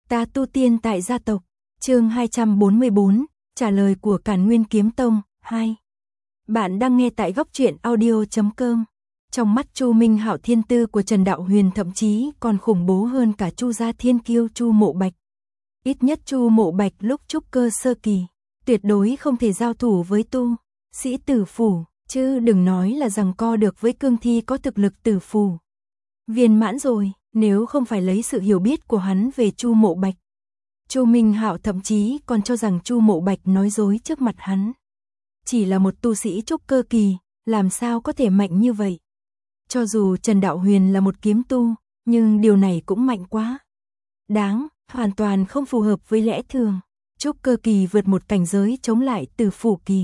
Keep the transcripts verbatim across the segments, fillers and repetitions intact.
Ta tu tiên tại gia tộc, chương hai trăm bốn mươi bốn, trả lời của Càn Nguyên Kiếm Tông, hai. Bạn đang nghe tại góc truyện audio chấm com. Trong mắt Chu Minh Hạo, thiên tư của Trần Đạo Huyền thậm chí còn khủng bố hơn cả Chu gia thiên kiêu Chu Mộ Bạch. Ít nhất Chu Mộ Bạch lúc trúc cơ sơ kỳ, tuyệt đối không thể giao thủ với tu sĩ Tử Phủ, chứ đừng nói là giằng co được với cương thi có thực lực Tử Phủ viên mãn rồi. Nếu không phải lấy sự hiểu biết của hắn về Chu Mộ Bạch, Chu Minh Hạo thậm chí còn cho rằng Chu Mộ Bạch nói dối trước mặt hắn. Chỉ là một tu sĩ trúc cơ kỳ, làm sao có thể mạnh như vậy? Cho dù Trần Đạo Huyền là một kiếm tu, nhưng điều này cũng mạnh quá đáng, hoàn toàn không phù hợp với lẽ thường. Trúc cơ kỳ vượt một cảnh giới chống lại Tử Phủ kỳ.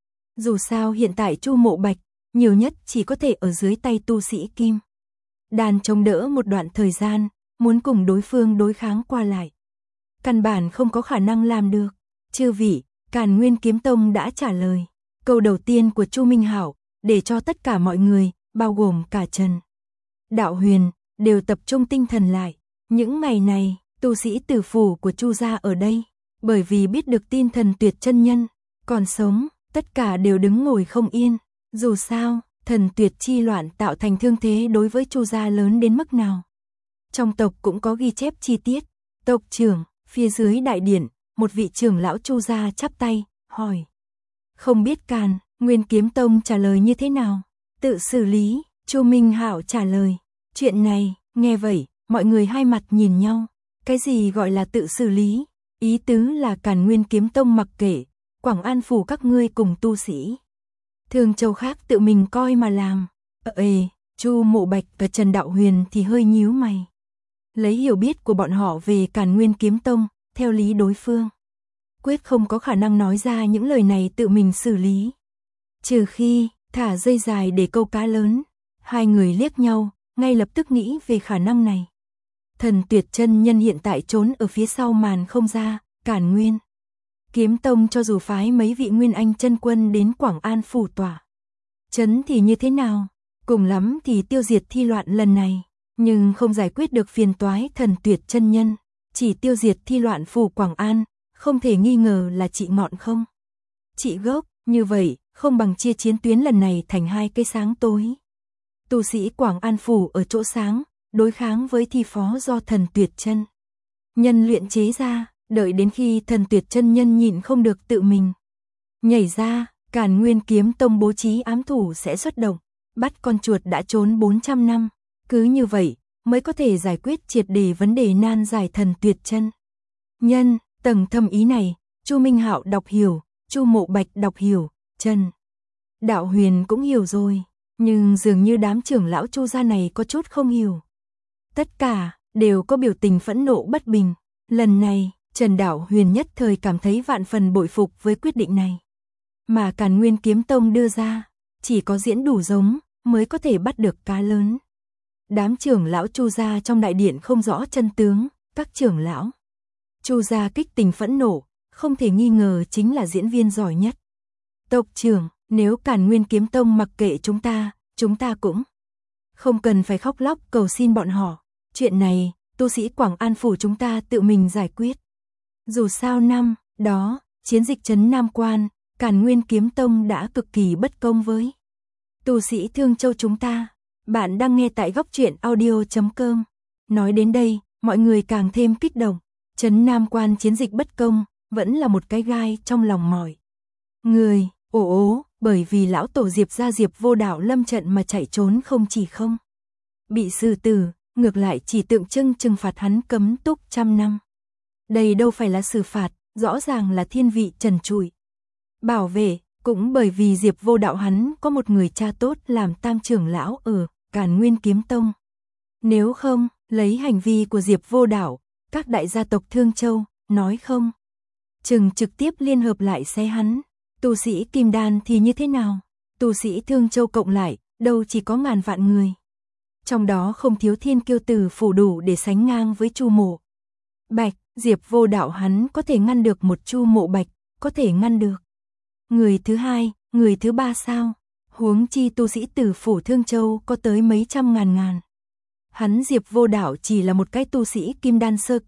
Dù sao hiện tại Chu Mộ Bạch nhiều nhất chỉ có thể ở dưới tay tu sĩ kim đan chống đỡ một đoạn thời gian, muốn cùng đối phương đối kháng qua lại, căn bản không có khả năng làm được. Chư vị, Càn Nguyên Kiếm Tông đã trả lời câu đầu tiên của Chu Minh Hạo, để cho tất cả mọi người, bao gồm cả Trần Đạo Huyền, đều tập trung tinh thần lại. Những ngày này, tu sĩ Tử Phủ của Chu gia ở đây, bởi vì biết được tin Thần Tuyệt chân nhân còn sống, tất cả đều đứng ngồi không yên. Dù sao, Thần Tuyệt chi loạn tạo thành thương thế đối với Chu gia lớn đến mức nào, trong tộc cũng có ghi chép chi tiết. Tộc trưởng, phía dưới đại điện, một vị trưởng lão Chu gia chắp tay, hỏi. Không biết Càn Nguyên Kiếm Tông trả lời như thế nào? Tự xử lý, Chu Minh Hạo trả lời. Chuyện này, nghe vậy, mọi người hai mặt nhìn nhau. Cái gì gọi là tự xử lý? Ý tứ là Càn Nguyên Kiếm Tông mặc kệ Quảng An phủ các ngươi cùng tu sĩ Thương Châu khác tự mình coi mà làm. Ờ ê, Chu Mộ Bạch và Trần Đạo Huyền thì hơi nhíu mày. Lấy hiểu biết của bọn họ về Càn Nguyên Kiếm Tông, theo lý đối phương quyết không có khả năng nói ra những lời này tự mình xử lý. Trừ khi thả dây dài để câu cá lớn. Hai người liếc nhau, ngay lập tức nghĩ về khả năng này. Thần Tuyệt chân nhân hiện tại trốn ở phía sau màn không ra. Càn Nguyên Kiếm Tông cho dù phái mấy vị Nguyên Anh chân quân đến Quảng An phủ tỏa chấn thì như thế nào? Cùng lắm thì tiêu diệt thi loạn lần này, nhưng không giải quyết được phiền toái Thần Tuyệt chân nhân. Chỉ tiêu diệt thi loạn phủ Quảng An, không thể nghi ngờ là trị ngọn không trị gốc. Như vậy, không bằng chia chiến tuyến lần này thành hai cái sáng tối. Tu sĩ Quảng An phủ ở chỗ sáng, đối kháng với thi phó do Thần Tuyệt chân nhân luyện chế ra. Đợi đến khi Thần Tuyệt chân nhân nhịn không được tự mình nhảy ra, Càn Nguyên Kiếm Tông bố trí ám thủ sẽ xuất động, bắt con chuột đã trốn bốn trăm năm. Cứ như vậy, mới có thể giải quyết triệt để vấn đề nan giải Thần Tuyệt chân nhân. Tầng thâm ý này, Chu Minh Hạo đọc hiểu, Chu Mộ Bạch đọc hiểu, Trần Đạo Huyền cũng hiểu rồi, nhưng dường như đám trưởng lão Chu gia này có chút không hiểu. Tất cả đều có biểu tình phẫn nộ bất bình. Lần này, Trần Đạo Huyền nhất thời cảm thấy vạn phần bội phục với quyết định này mà Càn Nguyên Kiếm Tông đưa ra. Chỉ có diễn đủ giống mới có thể bắt được cá lớn. Đám trưởng lão Chu gia trong đại điện không rõ chân tướng. Các trưởng lão Chu gia kích tình phẫn nộ, không thể nghi ngờ chính là diễn viên giỏi nhất. Tộc trưởng, nếu Càn Nguyên Kiếm Tông mặc kệ chúng ta, chúng ta cũng không cần phải khóc lóc cầu xin bọn họ. Chuyện này, tu sĩ Quảng An phủ chúng ta tự mình giải quyết. Dù sao năm đó, chiến dịch trấn Nam Quan, Càn Nguyên Kiếm Tông đã cực kỳ bất công với tu sĩ Thương Châu chúng ta. Bạn đang nghe tại góc truyện audio chấm com. Nói đến đây, mọi người càng thêm kích động. Trấn Nam Quan chiến dịch bất công, vẫn là một cái gai trong lòng mọi người. Ồ ố, bởi vì lão tổ Diệp gia Diệp Vô Đạo lâm trận mà chạy trốn, không chỉ không bị xử tử, ngược lại chỉ tượng trưng trừng phạt hắn cấm túc trăm năm. Đây đâu phải là xử phạt, rõ ràng là thiên vị trần trụi bảo vệ. Cũng bởi vì Diệp Vô Đạo hắn có một người cha tốt làm tam trưởng lão ở Càn Nguyên Kiếm Tông. Nếu không, lấy hành vi của Diệp Vô Đạo, các đại gia tộc Thương Châu, nói không chừng trực tiếp liên hợp lại xé hắn. Tu sĩ Kim Đan thì như thế nào? Tu sĩ Thương Châu cộng lại, đâu chỉ có ngàn vạn người. Trong đó không thiếu thiên kiêu Tử Phủ đủ để sánh ngang với Chu Mộ Bạch. Diệp Vô Đạo hắn có thể ngăn được một Chu Mộ Bạch, có thể ngăn được người thứ hai, người thứ ba sao? Huống chi tu sĩ Tử Phủ Thương Châu có tới mấy trăm ngàn ngàn. Hắn Diệp Vô Đạo chỉ là một cái tu sĩ Kim Đan sơ kỳ,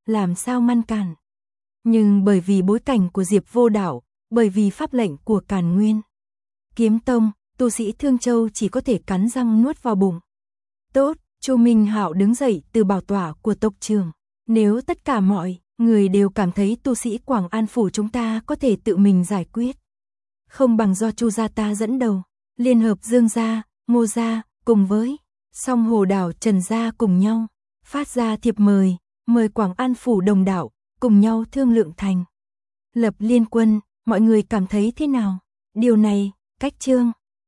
làm sao ngăn cản. Nhưng bởi vì bối cảnh của Diệp Vô Đảo, bởi vì pháp lệnh của Càn Nguyên Kiếm Tông, tu sĩ Thương Châu chỉ có thể cắn răng nuốt vào bụng. Tốt, Chu Minh Hạo đứng dậy từ bảo tọa của tộc trưởng. Nếu tất cả mọi người đều cảm thấy tu sĩ Quảng An Phủ chúng ta có thể tự mình giải quyết, không bằng do Chu gia ta dẫn đầu, liên hợp Dương gia, Ngô gia, cùng với Song Hồ Đảo Trần gia cùng nhau, phát ra thiệp mời, mời Quảng An Phủ đồng đảo, cùng nhau thương lượng thành lập liên quân, mọi người cảm thấy thế nào? Điều này, cách chương